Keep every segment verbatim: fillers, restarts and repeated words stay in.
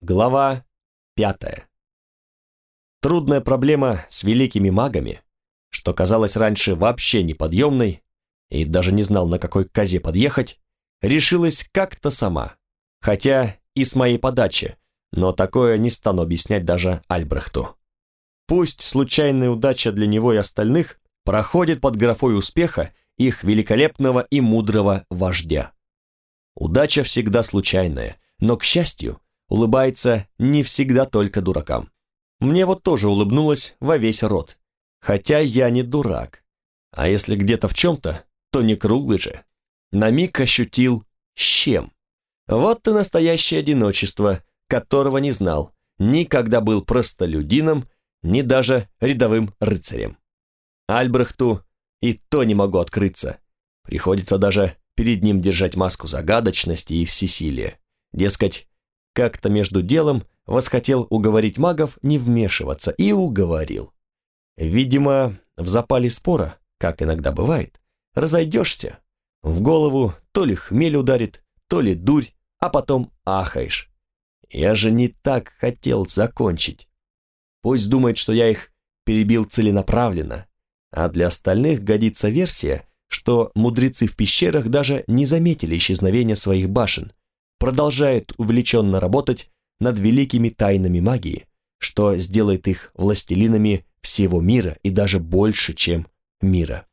Глава пятая. Трудная проблема с великими магами, что казалось раньше вообще неподъемной, и даже не знал, на какой козе подъехать, решилась как-то сама, хотя и с моей подачи, но такое не стану объяснять даже Альбрехту. Пусть случайная удача для него и остальных проходит под графой успеха их великолепного и мудрого вождя. Удача всегда случайная, но, к счастью, улыбается не всегда только дуракам. Мне вот тоже улыбнулась во весь рот. Хотя я не дурак. А если где-то в чем-то, то не круглый же. На миг ощутил щем. Вот и настоящее одиночество, которого не знал. Никогда был простолюдином, ни даже рядовым рыцарем. Альбрехту и то не могу открыться. Приходится даже перед ним держать маску загадочности и всесилия. Дескать, как-то между делом восхотел уговорить магов не вмешиваться, и уговорил. Видимо, в запале спора, как иногда бывает, разойдешься. В голову то ли хмель ударит, то ли дурь, а потом ахаешь. Я же не так хотел закончить. Пусть думает, что я их перебил целенаправленно, а для остальных годится версия, что мудрецы в пещерах даже не заметили исчезновения своих башен, продолжает увлеченно работать над великими тайнами магии, что сделает их властелинами всего мира и даже больше, чем мира.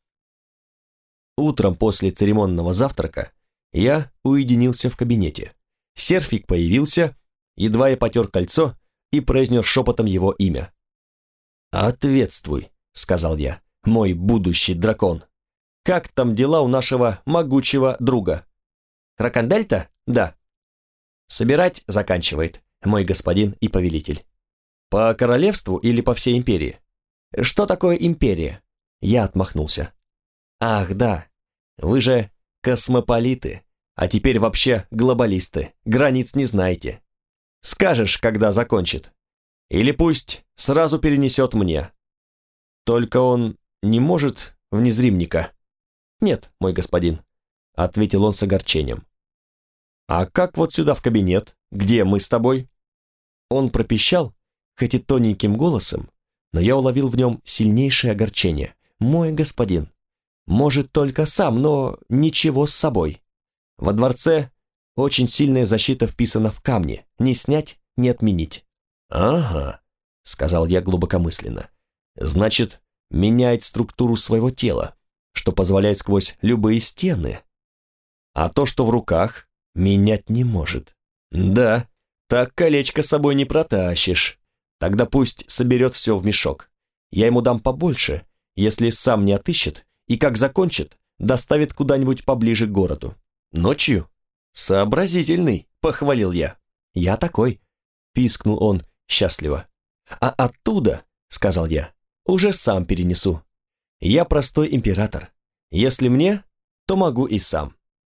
Утром после церемонного завтрака я уединился в кабинете. Серфик появился, едва я потер кольцо и произнес шепотом его имя. «Ответствуй», — сказал я, — «мой будущий дракон. Как там дела у нашего могучего друга?» «Кракандельта? Да». «Собирать заканчивает, мой господин и повелитель». «По королевству или по всей империи?» «Что такое империя?» Я отмахнулся. «Ах, да, вы же космополиты, а теперь вообще глобалисты, границ не знаете. Скажешь, когда закончит. Или пусть сразу перенесет мне. Только он не может в незримника». «Нет, мой господин», — ответил он с огорчением. «А как вот сюда в кабинет, где мы с тобой?» Он пропищал, хоть и тоненьким голосом, но я уловил в нем сильнейшее огорчение. «Мой господин, может только сам, но ничего с собой. Во дворце очень сильная защита вписана в камни, не снять, не отменить». «Ага», — сказал я глубокомысленно, — «значит, меняет структуру своего тела, что позволяет сквозь любые стены. А то, что в руках, менять не может. Да, так колечко с собой не протащишь. Тогда пусть соберет все в мешок. Я ему дам побольше, если сам не отыщет, и как закончит, доставит куда-нибудь поближе к городу. Ночью? Сообразительный, похвалил я. Я такой, пискнул он счастливо. А оттуда, сказал я, уже сам перенесу. Я простой император. Если мне, то могу и сам.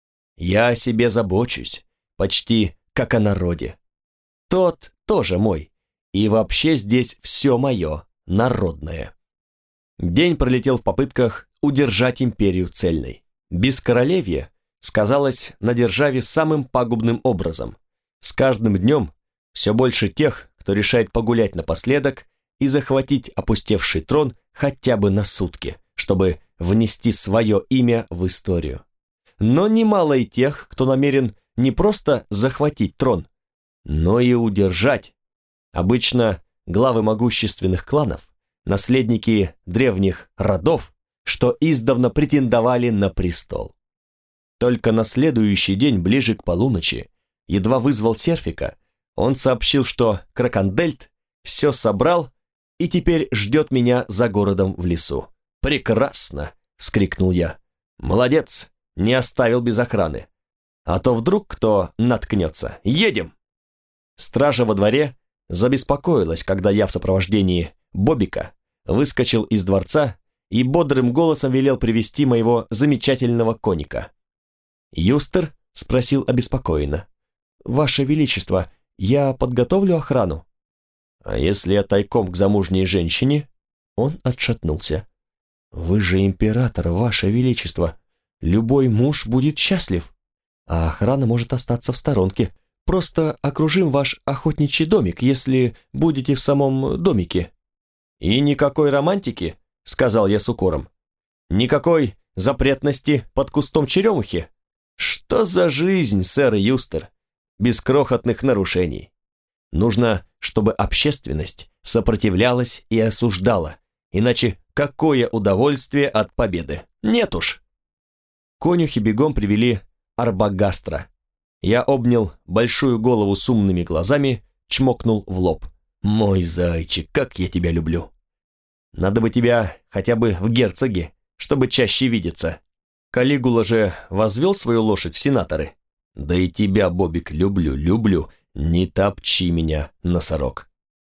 Я о себе забочусь, почти как о народе. Тот тоже мой. И вообще здесь все мое, народное. День пролетел в попытках удержать империю цельной. Бескоролевье сказалось на державе самым пагубным образом. С каждым днем все больше тех, кто решает погулять напоследок и захватить опустевший трон хотя бы на сутки, чтобы внести свое имя в историю. Но немало и тех, кто намерен не просто захватить трон, но и удержать. Обычно главы могущественных кланов, наследники древних родов, что издавна претендовали на престол. Только на следующий день, ближе к полуночи, едва вызвал Серфика, он сообщил, что Кракандельт все собрал и теперь ждет меня за городом в лесу. «Прекрасно!» — вскрикнул я. «Молодец! Не оставил без охраны. А то вдруг кто наткнется. Едем!» Стража во дворе забеспокоилась, когда я в сопровождении Бобика выскочил из дворца и бодрым голосом велел привести моего замечательного коника. «Юстер?» — спросил обеспокоенно. «Ваше Величество, я подготовлю охрану». «А если я тайком к замужней женщине?» Он отшатнулся. «Вы же император, Ваше Величество. Любой муж будет счастлив, а охрана может остаться в сторонке. просто окружим ваш охотничий домик, если будете в самом домике». «И никакой романтики», — сказал я с укором. «Никакой запретности под кустом черемухи. Что за жизнь, сэр Юстер, без крохотных нарушений? Нужно, чтобы общественность сопротивлялась и осуждала, иначе какое удовольствие от победы? Нет уж». Конюхи бегом привели Арбагастра. Я обнял большую голову с умными глазами, чмокнул в лоб. «Мой зайчик, как я тебя люблю! Надо бы тебя хотя бы в герцоге, чтобы чаще видеться. Калигула же возвел свою лошадь в сенаторы. Да и тебя, Бобик, люблю, люблю, не топчи меня, носорог».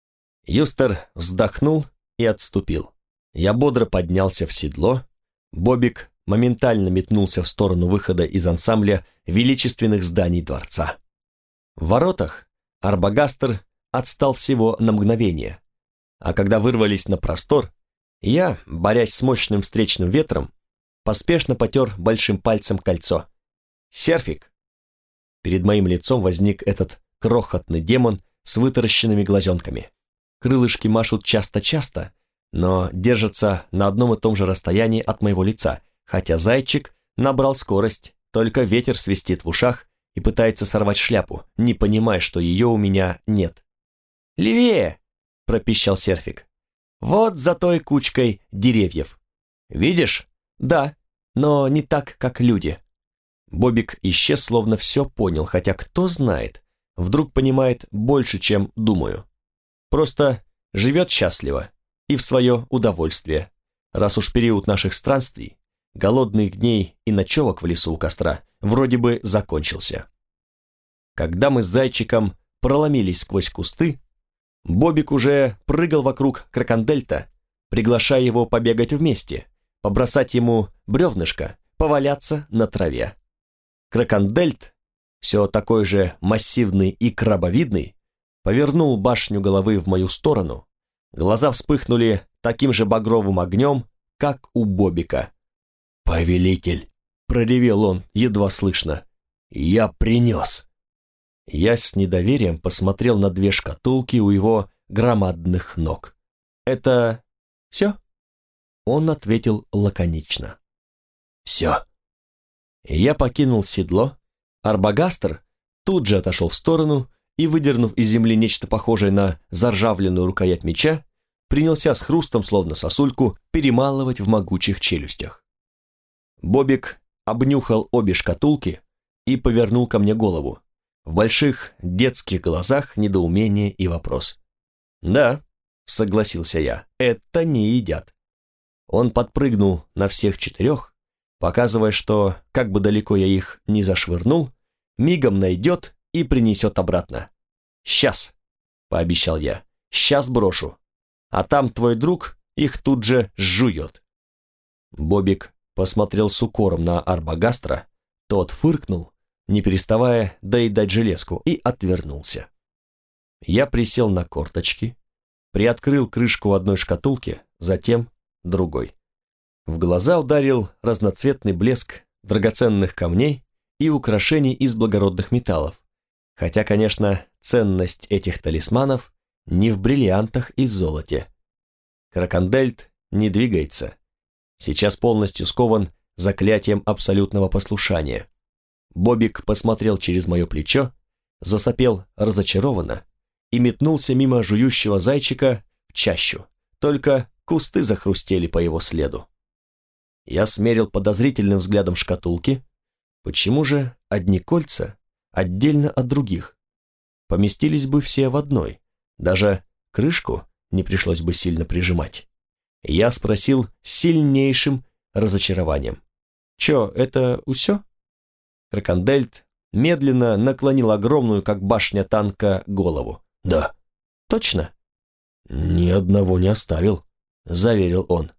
Юстер вздохнул и отступил. Я бодро поднялся в седло. Бобик моментально метнулся в сторону выхода из ансамбля величественных зданий дворца. В воротах Арбагастр отстал всего на мгновение, а когда вырвались на простор, я, борясь с мощным встречным ветром, поспешно потер большим пальцем кольцо. «Серфик!» Перед моим лицом возник этот крохотный демон с вытаращенными глазенками. Крылышки машут часто-часто, но держатся на одном и том же расстоянии от моего лица, хотя зайчик набрал скорость, только ветер свистит в ушах и пытается сорвать шляпу, не понимая, что ее у меня нет. «Левее!» – пропищал Серфик. «Вот за той кучкой деревьев. Видишь? Да, но не так, как люди». Бобик исчез, словно все понял, хотя кто знает, вдруг понимает больше, чем думаю. Просто живет счастливо и в свое удовольствие, раз уж период наших странствий, голодных дней и ночевок в лесу у костра вроде бы закончился. Когда мы с зайчиком проломились сквозь кусты, Бобик уже прыгал вокруг Кракандельта, приглашая его побегать вместе, побросать ему бревнышко, поваляться на траве. Кракандельт, все такой же массивный и крабовидный, повернул башню головы в мою сторону, глаза вспыхнули таким же багровым огнем, как у Бобика. «Повелитель!» — проревел он, едва слышно. «Я принес!» Я с недоверием посмотрел на две шкатулки у его громадных ног. «Это все?» Он ответил лаконично. «Все». Я покинул седло. Арбагастр тут же отошел в сторону и, выдернув из земли нечто похожее на заржавленную рукоять меча, принялся с хрустом, словно сосульку, перемалывать в могучих челюстях. Бобик обнюхал обе шкатулки и повернул ко мне голову. В больших детских глазах недоумение и вопрос. «Да», — согласился я, — «это не едят». Он подпрыгнул на всех четырех, показывая, что, как бы далеко я их ни зашвырнул, мигом найдет и принесет обратно. «Сейчас», — пообещал я, — «сейчас брошу, а там твой друг их тут же жует». Бобик посмотрел с укором на Арбагастра, тот фыркнул, не переставая доедать железку, и отвернулся. Я присел на корточки, приоткрыл крышку одной шкатулки, затем другой. В глаза ударил разноцветный блеск драгоценных камней и украшений из благородных металлов, хотя, конечно, ценность этих талисманов не в бриллиантах и золоте. Кракандельт не двигается, сейчас полностью скован заклятием абсолютного послушания. Бобик посмотрел через мое плечо, засопел разочарованно и метнулся мимо жующего зайчика в чащу, только кусты захрустели по его следу. Я смерил подозрительным взглядом шкатулки. Почему же одни кольца отдельно от других? Поместились бы все в одной, даже крышку не пришлось бы сильно прижимать. Я спросил с сильнейшим разочарованием. «Чё, это усё?» Кракандельт медленно наклонил огромную, как башня танка, голову. «Да». «Точно?» «Ни одного не оставил», — заверил он.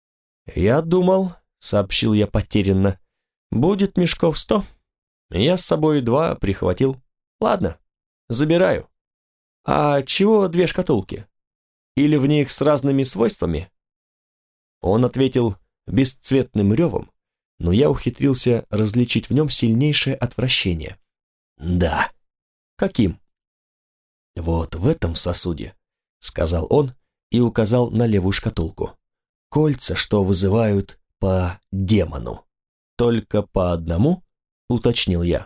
«Я думал», — сообщил я потерянно, — «будет мешков сто. Я с собой два прихватил. Ладно, забираю. А чего две шкатулки? Или в них с разными свойствами?» Он ответил бесцветным ревом, но я ухитрился различить в нем сильнейшее отвращение. «Да». Каким? Вот в этом сосуде, сказал он и указал на левую шкатулку. Кольца, что вызывают по демону. Только по одному, уточнил я.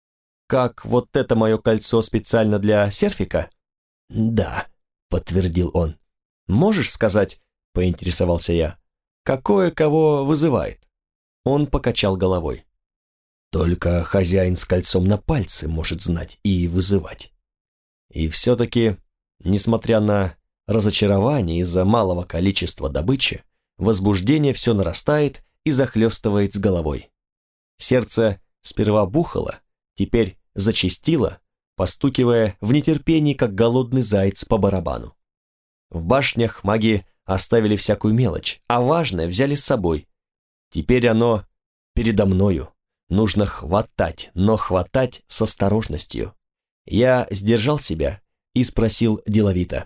Как вот это мое кольцо специально для серфика? Да, подтвердил он. Можешь сказать, поинтересовался я, какое кого вызывает? Он покачал головой. Только хозяин с кольцом на пальце может знать и вызывать. И все-таки, несмотря на разочарование из-за малого количества добычи, возбуждение все нарастает и захлестывает с головой. Сердце сперва бухало, теперь зачастило, постукивая в нетерпении, как голодный заяц по барабану. В башнях маги оставили всякую мелочь, а важное взяли с собой. Теперь оно передо мною. Нужно хватать, но хватать с осторожностью. Я сдержал себя и спросил деловито.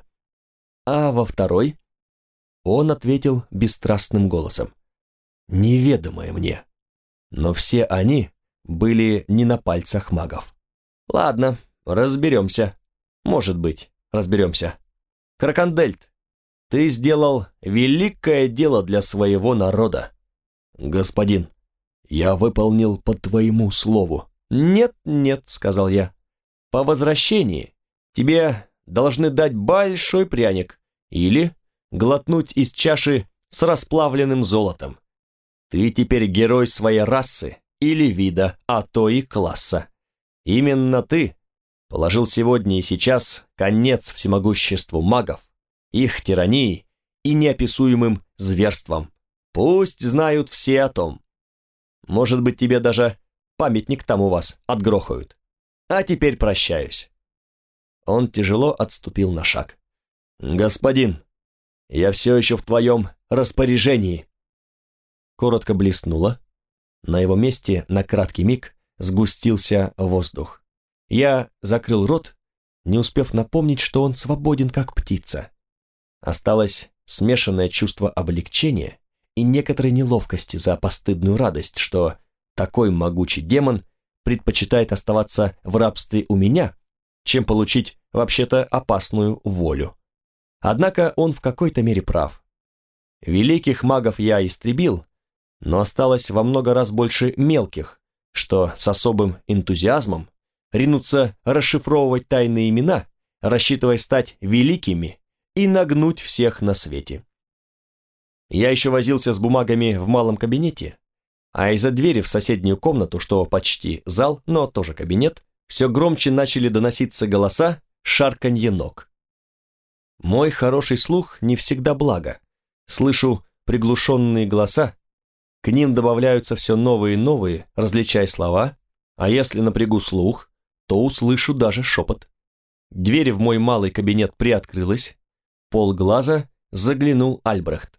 А во второй? Он ответил бесстрастным голосом. Неведомое мне. Но все они были не на пальцах магов. Ладно, разберемся. Может быть, разберемся. Кракандельт, ты сделал великое дело для своего народа. Господин, я выполнил по твоему слову. Нет, нет, сказал я. По возвращении тебе должны дать большой пряник или глотнуть из чаши с расплавленным золотом. Ты теперь герой своей расы или вида, а то и класса. Именно ты положил сегодня и сейчас конец всемогуществу магов, их тирании и неописуемым зверствам. Пусть знают все о том. Может быть, тебе даже памятник там у вас отгрохают. А теперь прощаюсь. Он тяжело отступил на шаг. Господин, я все еще в твоем распоряжении. Коротко блеснуло. На его месте на краткий миг сгустился воздух. Я закрыл рот, не успев напомнить, что он свободен, как птица. Осталось смешанное чувство облегчения и некоторой неловкости за постыдную радость, что такой могучий демон предпочитает оставаться в рабстве у меня, чем получить вообще-то опасную волю. Однако он в какой-то мере прав. Великих магов я истребил, но осталось во много раз больше мелких, что с особым энтузиазмом ринутся расшифровывать тайные имена, рассчитывая стать великими и нагнуть всех на свете. Я еще возился с бумагами в малом кабинете, а из-за двери в соседнюю комнату, что почти зал, но тоже кабинет, все громче начали доноситься голоса, шарканье ног. Мой хороший слух не всегда благо. Слышу приглушенные голоса, к ним добавляются все новые и новые, различая слова, а если напрягу слух, то услышу даже шепот. Дверь в мой малый кабинет приоткрылась, полглаза заглянул Альбрехт.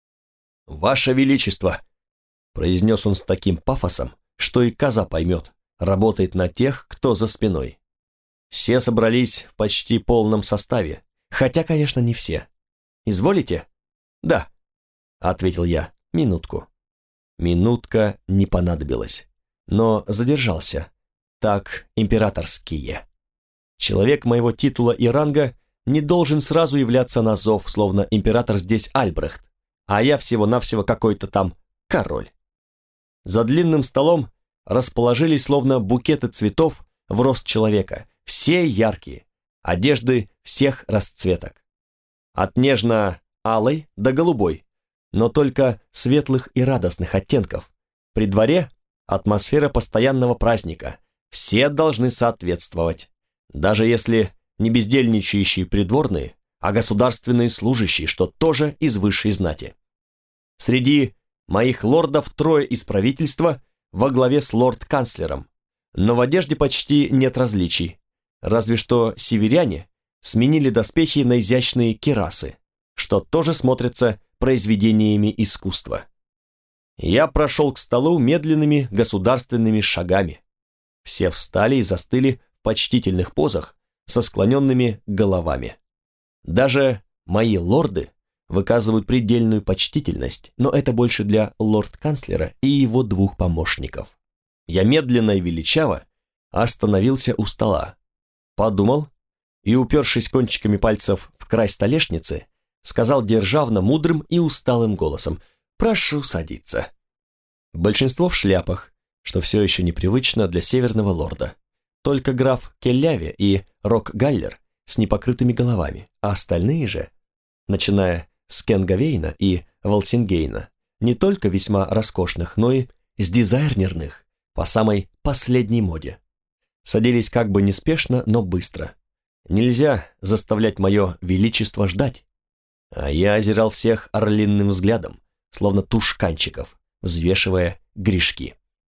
«Ваше Величество!» произнес он с таким пафосом, что и коза поймет, работает на тех, кто за спиной. Все собрались в почти полном составе, хотя, конечно, не все. «Изволите?» «Да», — ответил я, — «минутку». Минутка не понадобилась, но задержался. Так императорские. Человек моего титула и ранга не должен сразу являться на зов, словно император здесь Альбрехт, а я всего-навсего какой-то там король. За длинным столом расположились словно букеты цветов в рост человека, все яркие, одежды всех расцветок. От нежно-алой до голубой, но только светлых и радостных оттенков. При дворе атмосфера постоянного праздника, все должны соответствовать, даже если не бездельничающие придворные, а государственные служащие, что тоже из высшей знати. Среди моих лордов трое из правительства во главе с лорд-канцлером, но в одежде почти нет различий, разве что северяне сменили доспехи на изящные кирасы, что тоже смотрятся произведениями искусства. Я прошел к столу медленными государственными шагами. Все встали и застыли в почтительных позах со склоненными головами. Даже мои лорды выказывают предельную почтительность, но это больше для лорд-канцлера и его двух помощников. Я медленно и величаво остановился у стола. подумал и, упершись кончиками пальцев в край столешницы, сказал державно мудрым и усталым голосом: «Прошу садиться». Большинство в шляпах, что все еще непривычно для северного лорда. Только граф Келляве и Рок-Галлер с непокрытыми головами, а остальные же, начиная с Кенгавейна и Валсингейна, не только весьма роскошных, но и с дизайнерных, по самой последней моде. Садились как бы неспешно, но быстро. Нельзя заставлять мое величество ждать. А я озирал всех орлиным взглядом, словно тушканчиков, взвешивая грешки.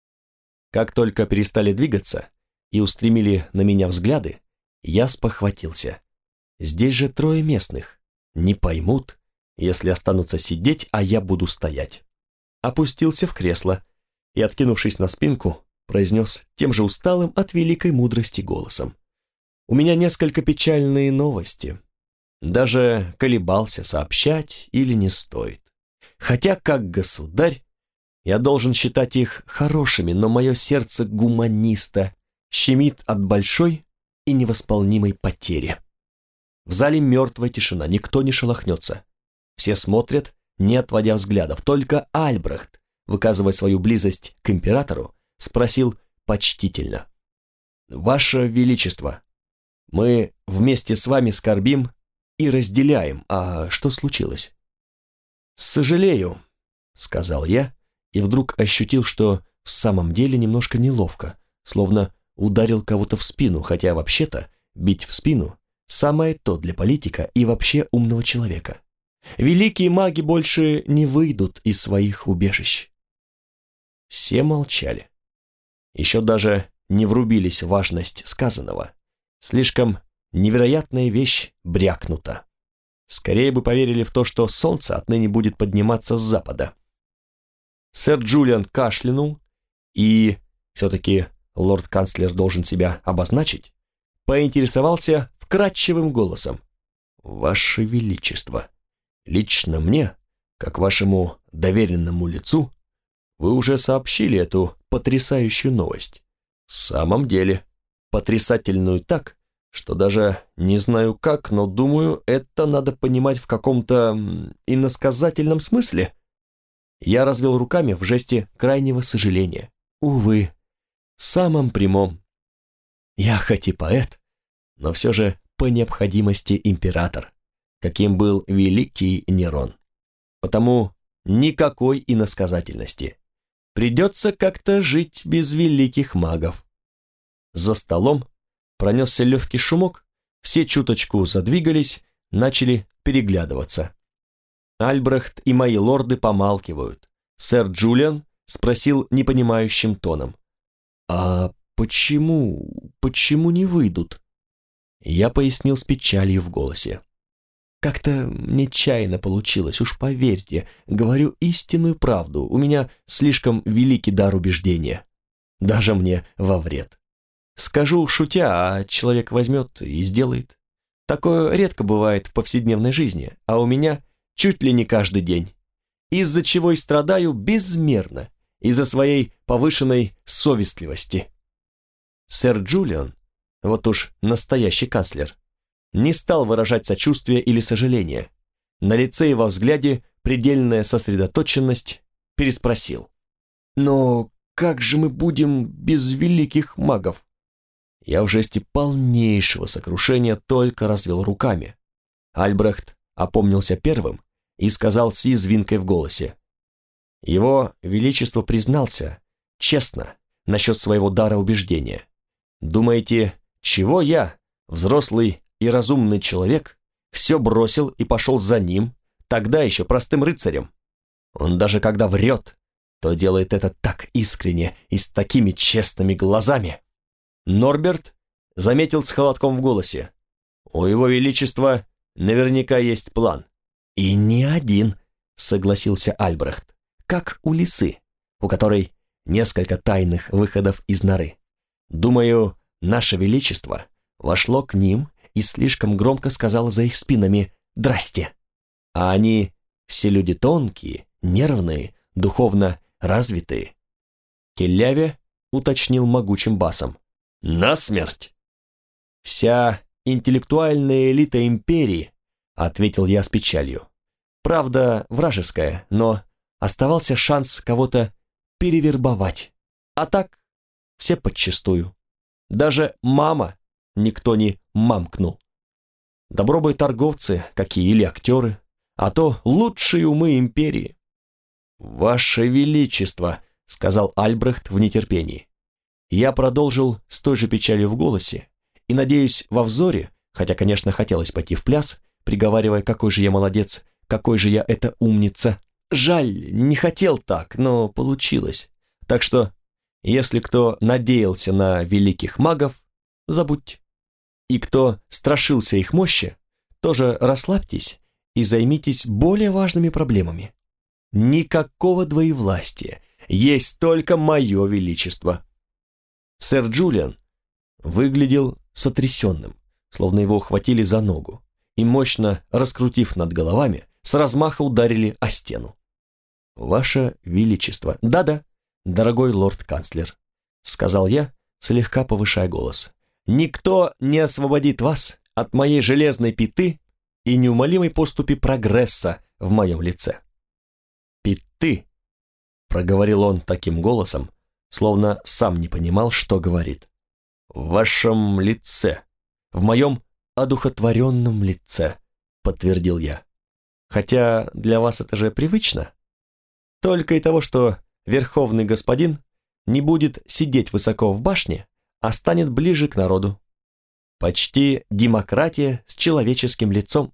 Как только перестали двигаться и устремили на меня взгляды, я спохватился. Здесь же трое местных. Не поймут, если останутся сидеть, а я буду стоять. Опустился в кресло и, откинувшись на спинку, произнес тем же усталым от великой мудрости голосом: «У меня несколько печальные новости. Даже колебался, сообщать или не стоит. Хотя, как государь, я должен считать их хорошими, но мое сердце гуманиста щемит от большой и невосполнимой потери». В зале мертвая тишина, никто не шелохнется. Все смотрят, не отводя взглядов. Только Альбрехт, выказывая свою близость к императору, спросил почтительно: «Ваше Величество, мы вместе с вами скорбим и разделяем. А что случилось?» «Сожалею», — сказал я, и вдруг ощутил, что в самом деле немножко неловко, словно ударил кого-то в спину, хотя вообще-то бить в спину — самое то для политика и вообще умного человека. Великие маги больше не выйдут из своих убежищ. Все молчали. Еще даже не врубились в важность сказанного. Слишком невероятная вещь брякнута. Скорее бы поверили в то, что солнце отныне будет подниматься с запада. Сэр Джулиан кашлянул и, все-таки лорд-канцлер должен себя обозначить, поинтересовался вкрадчивым голосом: «Ваше Величество, лично мне, как вашему доверенному лицу, вы уже сообщили эту потрясающую новость. В самом деле, потрясательную так, что даже не знаю как, но думаю, это надо понимать в каком-то иносказательном смысле». Я развел руками в жесте крайнего сожаления. Увы, самым прямом. Я хоть и поэт, но все же по необходимости император, каким был великий Нерон. Потому никакой иносказательности. Придется как-то жить без великих магов. За столом пронесся легкий шумок, все чуточку задвигались, начали переглядываться. Альбрехт и мои лорды помалкивают. Сэр Джулиан спросил непонимающим тоном: «А почему, почему не выйдут?» Я пояснил с печалью в голосе: «Как-то нечаянно получилось, уж поверьте, говорю истинную правду, у меня слишком великий дар убеждения, даже мне во вред. Скажу шутя, а человек возьмет и сделает. Такое редко бывает в повседневной жизни, а у меня чуть ли не каждый день, из-за чего и страдаю безмерно, из-за своей повышенной совестливости». Сэр Джулиан, вот уж настоящий канцлер, не стал выражать сочувствия или сожаления. На лице и во взгляде предельная сосредоточенность, переспросил: «Но как же мы будем без великих магов?» Я в жесте полнейшего сокрушения только развел руками. Альбрехт опомнился первым и сказал с язвинкой в голосе: «Его Величество признался, честно, насчет своего дара убеждения. Думаете, чего я, взрослый и разумный человек, все бросил и пошел за ним, тогда еще простым рыцарем? Он даже когда врет, то делает это так искренне и с такими честными глазами». Норберт заметил с холодком в голосе: «У его Величества наверняка есть план». «И не один», — согласился Альбрехт, «как у лисы, у которой несколько тайных выходов из норы. Думаю, наше Величество вошло к ним и слишком громко сказало за их спинами «Здрасте». А они все люди тонкие, нервные, духовно развитые. Келляве уточнил могучим басом: «Насмерть!» «Вся интеллектуальная элита империи», — ответил я с печалью. «Правда, вражеская, но оставался шанс кого-то перевербовать. А так, все подчистую. Даже мама никто не мамкнул. Добро бы торговцы какие или актеры, а то лучшие умы империи». «Ваше Величество», — сказал Альбрехт в нетерпении. Я продолжил с той же печалью в голосе и, надеюсь, во взоре, хотя, конечно, хотелось пойти в пляс, приговаривая, какой же я молодец, какой же я эта умница. Жаль, не хотел так, но получилось. Так что, если кто надеялся на великих магов, забудьте. И кто страшился их мощи, тоже расслабьтесь и займитесь более важными проблемами. Никакого двоевластия, есть только мое величество. Сэр Джулиан выглядел сотрясенным, словно его ухватили за ногу, и, мощно раскрутив над головами, с размаха ударили о стену. «Ваше Величество, да-да, дорогой лорд-канцлер», — сказал я, слегка повышая голос, «никто не освободит вас от моей железной пяты и неумолимой поступи прогресса в моем лице». «Пяты», — проговорил он таким голосом, словно сам не понимал, что говорит. «В вашем лице, в моем одухотворенном лице», — подтвердил я. «Хотя для вас это же привычно. Только и того, что верховный господин не будет сидеть высоко в башне, а станет ближе к народу. Почти демократия с человеческим лицом».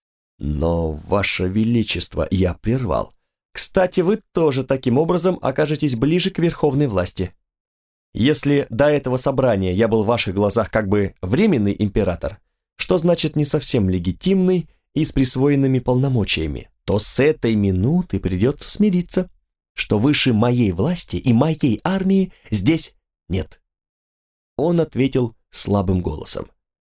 «Но, ваше величество», — я прервал. «Кстати, вы тоже таким образом окажетесь ближе к верховной власти. Если до этого собрания я был в ваших глазах как бы временный император, что значит не совсем легитимный и с присвоенными полномочиями, то с этой минуты придется смириться, что выше моей власти и моей армии здесь нет». Он ответил слабым голосом.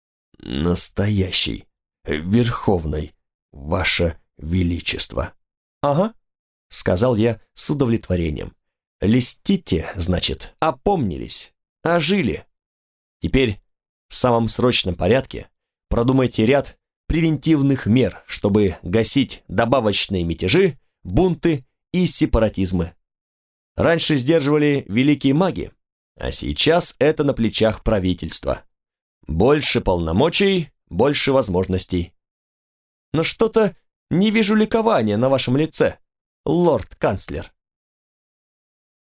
«Настоящий, верховный, ваше величество». «Ага», — сказал я с удовлетворением. «Листите, значит, опомнились, ожили. Теперь в самом срочном порядке продумайте ряд превентивных мер, чтобы гасить добавочные мятежи, бунты и сепаратизмы. Раньше сдерживали великие маги, а сейчас это на плечах правительства. Больше полномочий, больше возможностей. Но что-то не вижу ликования на вашем лице, лорд-канцлер».